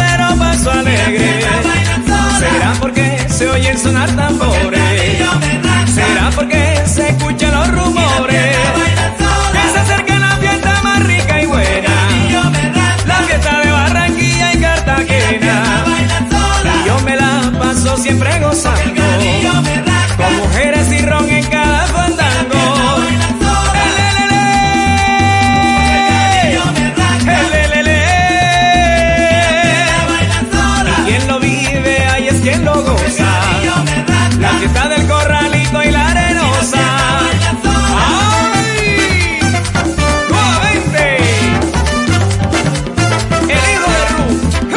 pero paso alegre. Será porque se oyen sonar tambores, será porque se escuchan los rumores, que se acerca la fiesta más rica y buena, la fiesta de Barranquilla y Cartagena. Y yo me la paso siempre gozando, con mujeres y ron en cada fandango. Quien lo goza, la fiesta del Corralito y la Arenosa. ¡Ay! ¡Nuevamente! El hijo de Ru.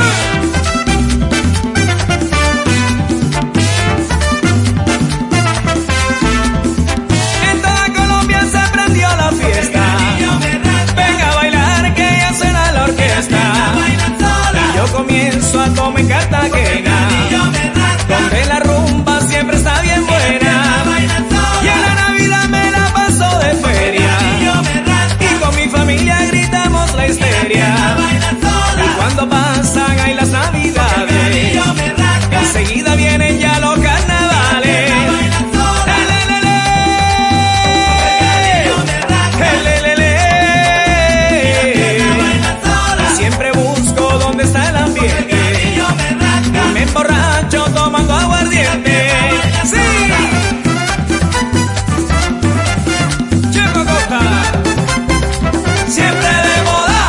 En toda Colombia se prendió la fiesta. Venga a bailar que ya suena la orquesta. Y yo comienzo a tomar en Cartagena, donde la rumba siempre está bien buena. Y en la Navidad me la paso de feria, y con mi familia gritamos la histeria. Y cuando pasan ahí las Navidades, enseguida vienen ya los carnavales. Siempre busco dónde está el ambiente, y me emborracho tomando aguardiente. ¡Sí! Chico Costa, siempre de moda.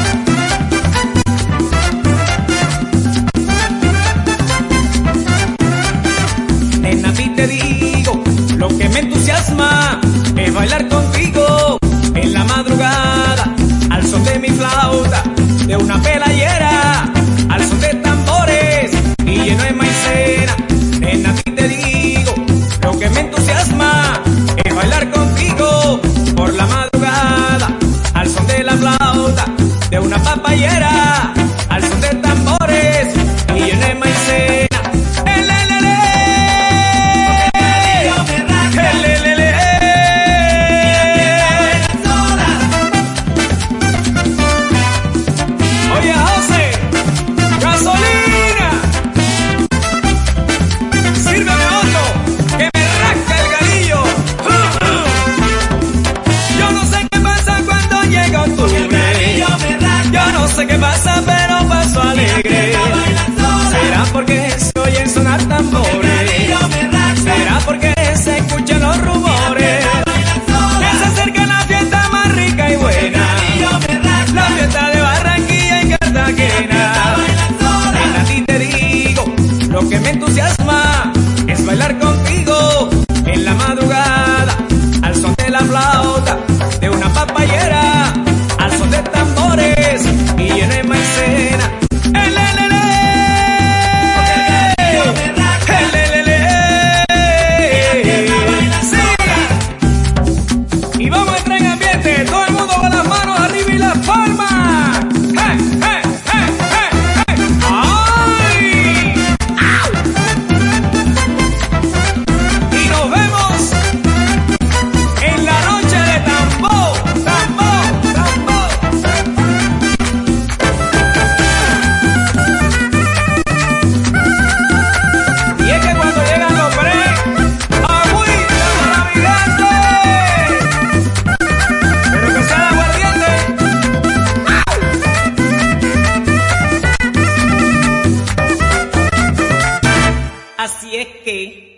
Nena, a ti te digo, lo que me entusiasma es bailar contigo en la madrugada, al son de mi flauta, de una pelayera, al son de tambores y lleno de maicena. Nena, a ti te digo, lo que me entusiasma es bailar contigo por la madrugada, al son de la flauta, de una papayera, al son de tambores y lleno de maicena. Oye, José, gasolina, sírveme otro, que me rasca el galillo. Yo no sé qué pasa cuando llega octubre, yo no sé qué pasa, pero paso alegre. Será porque se oyen sonar tambores, será porque se escuchan los rumores, que se acerca la fiesta más rica y buena, la fiesta de Barranquilla y Cartagena. Nena, a ti te digo, lo que me entusiasma es bailar contigo en la madrugada, al son de la flauta, de una papayera, al son de tambores y lleno de maicena. Y vamos a entrar en ambiente, todo el mundo con las manos arriba y las palmas. ¡Hey, hey, hey, hey, hey! ¡Ay! ¡Au! Y nos vemos en la noche de tambor, tambor, tambor. Y es que cuando llegan los pre, agüita para mi gente. Pero que sea de aguardiente. Así es que